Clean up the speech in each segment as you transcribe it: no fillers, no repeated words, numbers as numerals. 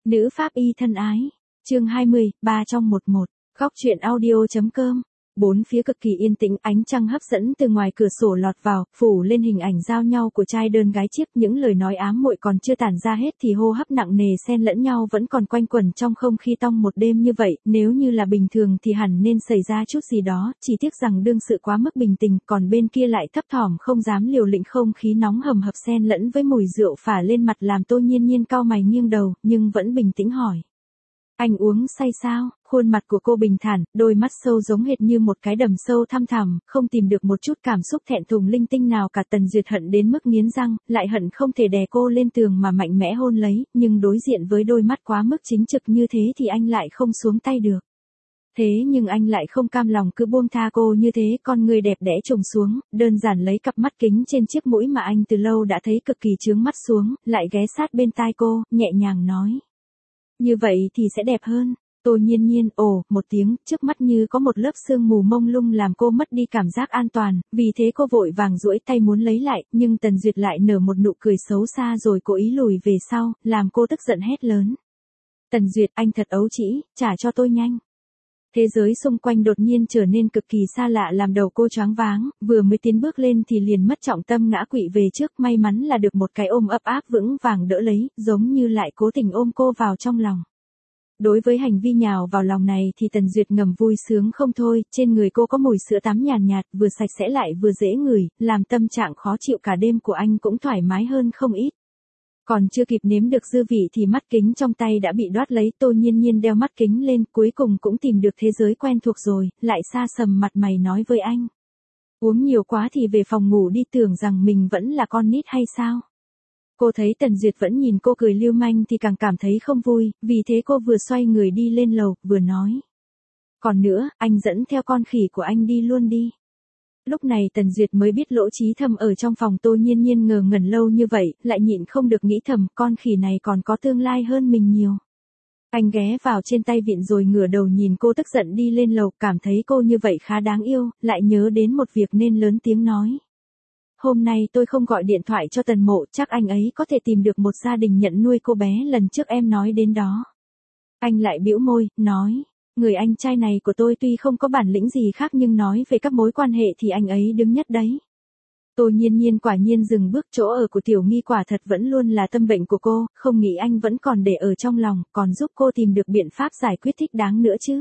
Nữ pháp y thân ái. Chương 20, 3 trong 11. Góc truyện audio.com. Bốn phía cực kỳ yên tĩnh, ánh trăng hấp dẫn từ ngoài cửa sổ lọt vào, phủ lên hình ảnh giao nhau của trai đơn gái chiếc, những lời nói ám muội còn chưa tản ra hết thì hô hấp nặng nề xen lẫn nhau vẫn còn quanh quẩn trong không khí tong một đêm như vậy, nếu như là bình thường thì hẳn nên xảy ra chút gì đó, chỉ tiếc rằng đương sự quá mức bình tĩnh, còn bên kia lại thấp thỏm không dám liều lĩnh, không khí nóng hầm hập xen lẫn với mùi rượu phả lên mặt làm Tô Nhiên Nhiên cau mày nghiêng đầu, nhưng vẫn bình tĩnh hỏi. Anh uống say sao? Khuôn mặt của cô bình thản, đôi mắt sâu giống hệt như một cái đầm sâu thăm thẳm, không tìm được một chút cảm xúc thẹn thùng linh tinh nào cả. Tần Duyệt hận đến mức nghiến răng, lại hận không thể đè cô lên tường mà mạnh mẽ hôn lấy, nhưng đối diện với đôi mắt quá mức chính trực như thế thì anh lại không xuống tay được. Thế nhưng anh lại không cam lòng cứ buông tha cô như thế, con người đẹp đẽ trùng xuống, đơn giản lấy cặp mắt kính trên chiếc mũi mà anh từ lâu đã thấy cực kỳ chướng mắt xuống, lại ghé sát bên tai cô, nhẹ nhàng nói. Như vậy thì sẽ đẹp hơn. Tô Nhiên Nhiên ồ một tiếng, trước mắt như có một lớp sương mù mông lung làm cô mất đi cảm giác an toàn, vì thế cô vội vàng duỗi tay muốn lấy lại, nhưng Tần Duyệt lại nở một nụ cười xấu xa rồi cố ý lùi về sau, làm cô tức giận hét lớn. Tần Duyệt, anh thật ấu trĩ, trả cho tôi nhanh. Thế giới xung quanh đột nhiên trở nên cực kỳ xa lạ làm đầu cô choáng váng, vừa mới tiến bước lên thì liền mất trọng tâm ngã quỵ về trước, may mắn là được một cái ôm ấp áp vững vàng đỡ lấy, giống như lại cố tình ôm cô vào trong lòng. Đối với hành vi nhào vào lòng này thì Tần Duyệt ngầm vui sướng không thôi, trên người cô có mùi sữa tắm nhàn nhạt, vừa sạch sẽ lại vừa dễ ngửi, làm tâm trạng khó chịu cả đêm của anh cũng thoải mái hơn không ít. Còn chưa kịp nếm được dư vị thì mắt kính trong tay đã bị đoạt lấy. Tô Nhiên Nhiên đeo mắt kính lên, cuối cùng cũng tìm được thế giới quen thuộc rồi, lại xa sầm mặt mày nói với anh. Uống nhiều quá thì về phòng ngủ đi, tưởng rằng mình vẫn là con nít hay sao? Cô thấy Tần Duyệt vẫn nhìn cô cười lưu manh thì càng cảm thấy không vui, vì thế cô vừa xoay người đi lên lầu, vừa nói. Còn nữa, anh dẫn theo con khỉ của anh đi luôn đi. Lúc này Tần Duyệt mới biết lỗ trí thầm ở trong phòng. Tô Nhiên Nhiên ngờ ngẩn lâu như vậy, lại nhịn không được nghĩ thầm, con khỉ này còn có tương lai hơn mình nhiều. Anh ghé vào trên tay vịn rồi ngửa đầu nhìn cô tức giận đi lên lầu, cảm thấy cô như vậy khá đáng yêu, lại nhớ đến một việc nên lớn tiếng nói. Hôm nay tôi không gọi điện thoại cho Tần Mộ, chắc anh ấy có thể tìm được một gia đình nhận nuôi cô bé lần trước em nói đến đó. Anh lại bĩu môi, nói. Người anh trai này của tôi tuy không có bản lĩnh gì khác nhưng nói về các mối quan hệ thì anh ấy đứng nhất đấy. Tô Nhiên Nhiên quả nhiên dừng bước, chỗ ở của Tiểu Nghi quả thật vẫn luôn là tâm bệnh của cô, không nghĩ anh vẫn còn để ở trong lòng, còn giúp cô tìm được biện pháp giải quyết thích đáng nữa chứ.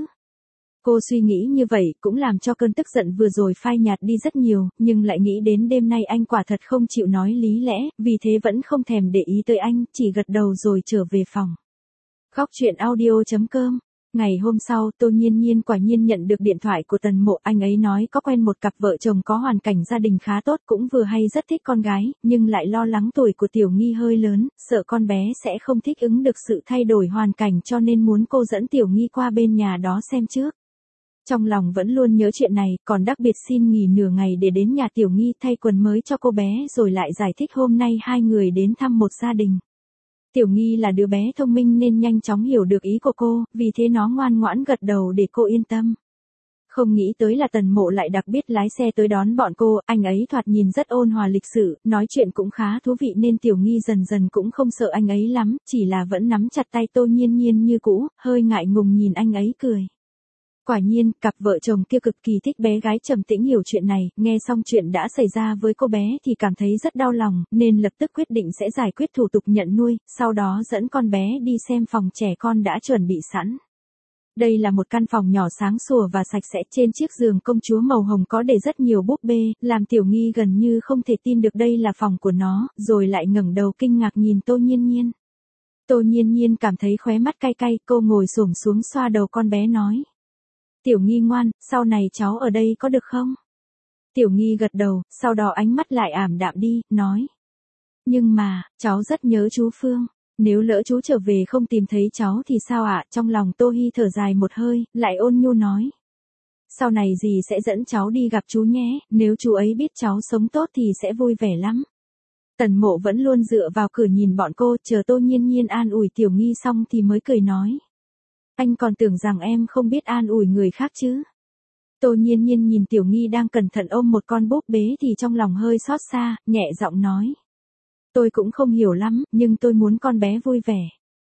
Cô suy nghĩ như vậy cũng làm cho cơn tức giận vừa rồi phai nhạt đi rất nhiều, nhưng lại nghĩ đến đêm nay anh quả thật không chịu nói lý lẽ, vì thế vẫn không thèm để ý tới anh, chỉ gật đầu rồi trở về phòng. Góc truyện audio.com. Ngày hôm sau, Tô Nhiên Nhiên quả nhiên nhận được điện thoại của Tần Mộ, anh ấy nói có quen một cặp vợ chồng có hoàn cảnh gia đình khá tốt, cũng vừa hay rất thích con gái, nhưng lại lo lắng tuổi của Tiểu Nghi hơi lớn, sợ con bé sẽ không thích ứng được sự thay đổi hoàn cảnh cho nên muốn cô dẫn Tiểu Nghi qua bên nhà đó xem trước. Trong lòng vẫn luôn nhớ chuyện này, còn đặc biệt xin nghỉ nửa ngày để đến nhà Tiểu Nghi thay quần mới cho cô bé rồi lại giải thích hôm nay hai người đến thăm một gia đình. Tiểu Nghi là đứa bé thông minh nên nhanh chóng hiểu được ý của cô, vì thế nó ngoan ngoãn gật đầu để cô yên tâm. Không nghĩ tới là Tần Mộ lại đặc biệt lái xe tới đón bọn cô, anh ấy thoạt nhìn rất ôn hòa lịch sự, nói chuyện cũng khá thú vị nên Tiểu Nghi dần dần cũng không sợ anh ấy lắm, chỉ là vẫn nắm chặt tay Tô Nhiên Nhiên như cũ, hơi ngại ngùng nhìn anh ấy cười. Quả nhiên, cặp vợ chồng kia cực kỳ thích bé gái trầm tĩnh hiểu chuyện này, nghe xong chuyện đã xảy ra với cô bé thì cảm thấy rất đau lòng, nên lập tức quyết định sẽ giải quyết thủ tục nhận nuôi, sau đó dẫn con bé đi xem phòng trẻ con đã chuẩn bị sẵn. Đây là một căn phòng nhỏ sáng sủa và sạch sẽ, trên chiếc giường công chúa màu hồng có để rất nhiều búp bê, làm Tiểu Nghi gần như không thể tin được đây là phòng của nó, rồi lại ngẩng đầu kinh ngạc nhìn Tô Nhiên Nhiên. Tô Nhiên Nhiên cảm thấy khóe mắt cay cay, cô ngồi xổm xuống xoa đầu con bé nói. Tiểu Nghi ngoan, sau này cháu ở đây có được không? Tiểu Nghi gật đầu, sau đó ánh mắt lại ảm đạm đi, nói. Nhưng mà, cháu rất nhớ chú Phương. Nếu lỡ chú trở về không tìm thấy cháu thì sao ạ? Trong lòng Tô Hi thở dài một hơi, lại ôn nhu nói. Sau này dì sẽ dẫn cháu đi gặp chú nhé, nếu chú ấy biết cháu sống tốt thì sẽ vui vẻ lắm. Tần Mộ vẫn luôn dựa vào cửa nhìn bọn cô, chờ Tô Nhiên Nhiên an ủi Tiểu Nghi xong thì mới cười nói. Anh còn tưởng rằng em không biết an ủi người khác chứ. Tô Nhiên Nhiên nhìn Tiểu Nghi đang cẩn thận ôm một con búp bế thì trong lòng hơi xót xa, nhẹ giọng nói. Tôi cũng không hiểu lắm, nhưng tôi muốn con bé vui vẻ.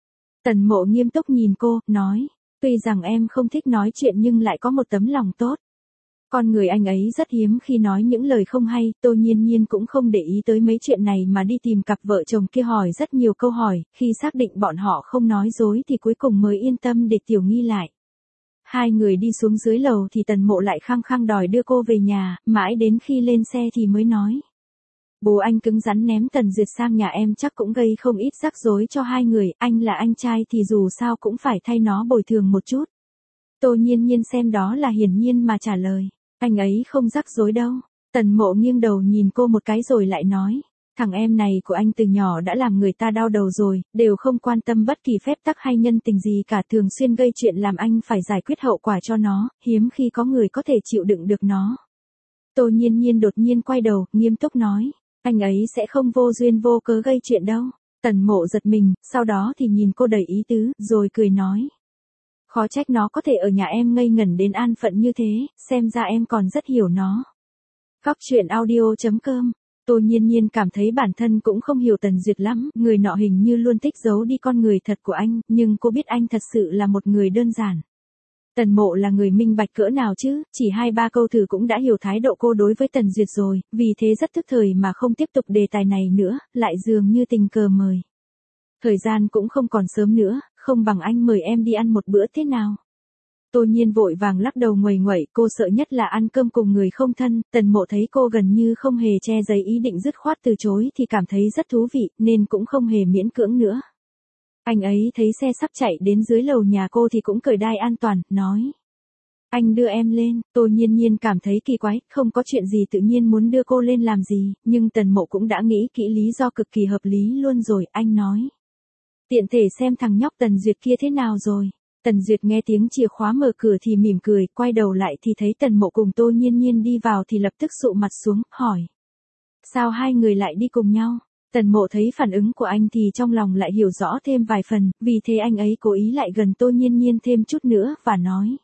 Tần Mộ nghiêm túc nhìn cô, nói, tuy rằng em không thích nói chuyện nhưng lại có một tấm lòng tốt. Con người anh ấy rất hiếm khi nói những lời không hay, Tô Nhiên Nhiên cũng không để ý tới mấy chuyện này mà đi tìm cặp vợ chồng kia hỏi rất nhiều câu hỏi, khi xác định bọn họ không nói dối thì cuối cùng mới yên tâm để Tiểu Nghi lại. Hai người đi xuống dưới lầu thì Tần Mộ lại khăng khăng đòi đưa cô về nhà, mãi đến khi lên xe thì mới nói. Bố anh cứng rắn ném Tần Duyệt sang nhà em chắc cũng gây không ít rắc rối cho hai người, anh là anh trai thì dù sao cũng phải thay nó bồi thường một chút. Tô Nhiên Nhiên xem đó là hiển nhiên mà trả lời. Anh ấy không rắc rối đâu. Tần Mộ nghiêng đầu nhìn cô một cái rồi lại nói. Thằng em này của anh từ nhỏ đã làm người ta đau đầu rồi, đều không quan tâm bất kỳ phép tắc hay nhân tình gì cả, thường xuyên gây chuyện làm anh phải giải quyết hậu quả cho nó, hiếm khi có người có thể chịu đựng được nó. Tô Nhiên Nhiên đột nhiên quay đầu, nghiêm túc nói. Anh ấy sẽ không vô duyên vô cớ gây chuyện đâu. Tần Mộ giật mình, sau đó thì nhìn cô đầy ý tứ, rồi cười nói. Khó trách nó có thể ở nhà em ngây ngẩn đến an phận như thế, xem ra em còn rất hiểu nó. Khóc chuyện audio.com. Tô Nhiên Nhiên cảm thấy bản thân cũng không hiểu Tần Duyệt lắm, người nọ hình như luôn thích giấu đi con người thật của anh, nhưng cô biết anh thật sự là một người đơn giản. Tần Mộ là người minh bạch cỡ nào chứ, chỉ 2-3 câu thử cũng đã hiểu thái độ cô đối với Tần Duyệt rồi, vì thế rất tức thời mà không tiếp tục đề tài này nữa, lại dường như tình cờ mời. Thời gian cũng không còn sớm nữa, không bằng anh mời em đi ăn một bữa thế nào. Tô Nhiên vội vàng lắc đầu nguầy nguậy, cô sợ nhất là ăn cơm cùng người không thân, Tần Mộ thấy cô gần như không hề che giấu ý định dứt khoát từ chối thì cảm thấy rất thú vị, nên cũng không hề miễn cưỡng nữa. Anh ấy thấy xe sắp chạy đến dưới lầu nhà cô thì cũng cởi đai an toàn, nói. Anh đưa em lên. Tô Nhiên Nhiên cảm thấy kỳ quái, không có chuyện gì tự nhiên muốn đưa cô lên làm gì, nhưng Tần Mộ cũng đã nghĩ kỹ lý do cực kỳ hợp lý luôn rồi, anh nói. Tiện thể xem thằng nhóc Tần Duyệt kia thế nào rồi. Tần Duyệt nghe tiếng chìa khóa mở cửa thì mỉm cười, quay đầu lại thì thấy Tần Mộ cùng Tô Nhiên Nhiên đi vào thì lập tức sụ mặt xuống, hỏi. Sao hai người lại đi cùng nhau? Tần Mộ thấy phản ứng của anh thì trong lòng lại hiểu rõ thêm vài phần, vì thế anh ấy cố ý lại gần Tô Nhiên Nhiên thêm chút nữa, và nói.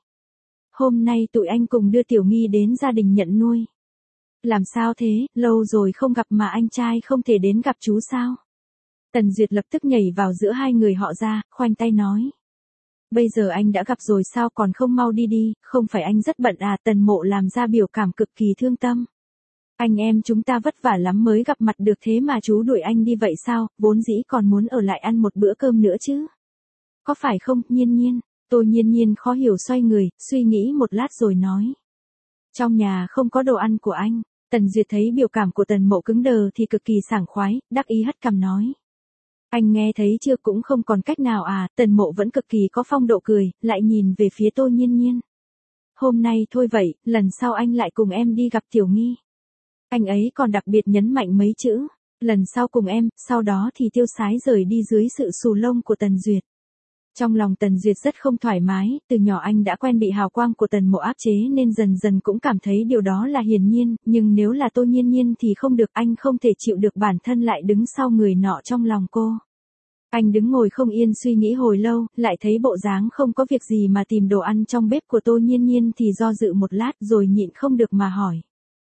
Hôm nay tụi anh cùng đưa Tiểu Nghi đến gia đình nhận nuôi. Làm sao thế, lâu rồi không gặp mà anh trai không thể đến gặp chú sao? Tần Duyệt lập tức nhảy vào giữa hai người họ ra, khoanh tay nói. Bây giờ anh đã gặp rồi sao còn không mau đi đi, không phải anh rất bận à? Tần Mộ làm ra biểu cảm cực kỳ thương tâm. Anh em chúng ta vất vả lắm mới gặp mặt được thế mà chú đuổi anh đi vậy sao, vốn dĩ còn muốn ở lại ăn một bữa cơm nữa chứ. Có phải không, Nhiên Nhiên? Tô Nhiên Nhiên khó hiểu xoay người, suy nghĩ một lát rồi nói. Trong nhà không có đồ ăn của anh. Tần Duyệt thấy biểu cảm của Tần Mộ cứng đờ thì cực kỳ sảng khoái, đắc ý hất cằm nói. Anh nghe thấy chưa, cũng không còn cách nào à? Tần Mộ vẫn cực kỳ có phong độ cười, lại nhìn về phía Tô Nhiên Nhiên. Hôm nay thôi vậy, lần sau anh lại cùng em đi gặp Tiểu Nghi. Anh ấy còn đặc biệt nhấn mạnh mấy chữ, lần sau cùng em, sau đó thì tiêu sái rời đi dưới sự xù lông của Tần Duyệt. Trong lòng Tần Duyệt rất không thoải mái, từ nhỏ anh đã quen bị hào quang của Tần Mộ áp chế nên dần dần cũng cảm thấy điều đó là hiển nhiên, nhưng nếu là Tô Nhiên Nhiên thì không được, anh không thể chịu được bản thân lại đứng sau người nọ trong lòng cô. Anh đứng ngồi không yên suy nghĩ hồi lâu, lại thấy bộ dáng không có việc gì mà tìm đồ ăn trong bếp của Tô Nhiên Nhiên thì do dự một lát rồi nhịn không được mà hỏi.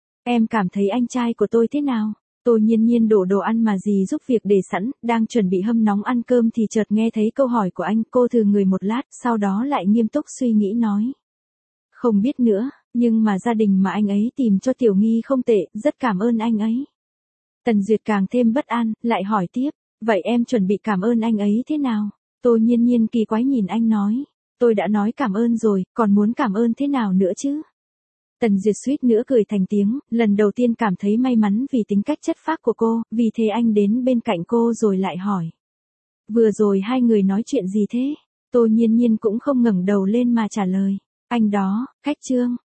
Em cảm thấy anh trai của tôi thế nào? Tô Nhiên Nhiên đổ đồ ăn mà dì giúp việc để sẵn, đang chuẩn bị hâm nóng ăn cơm thì chợt nghe thấy câu hỏi của anh, cô thừ người một lát, sau đó lại nghiêm túc suy nghĩ nói. Không biết nữa, nhưng mà gia đình mà anh ấy tìm cho Tiểu Nghi không tệ, rất cảm ơn anh ấy. Tần Duyệt càng thêm bất an, lại hỏi tiếp, vậy em chuẩn bị cảm ơn anh ấy thế nào? Tô Nhiên Nhiên kỳ quái nhìn anh nói, tôi đã nói cảm ơn rồi, còn muốn cảm ơn thế nào nữa chứ? Tần Duyệt suýt nữa cười thành tiếng, lần đầu tiên cảm thấy may mắn vì tính cách chất phác của cô, vì thế anh đến bên cạnh cô rồi lại hỏi. Vừa rồi hai người nói chuyện gì thế? Tô Nhiên Nhiên cũng không ngẩng đầu lên mà trả lời. Anh đó, khách Trương.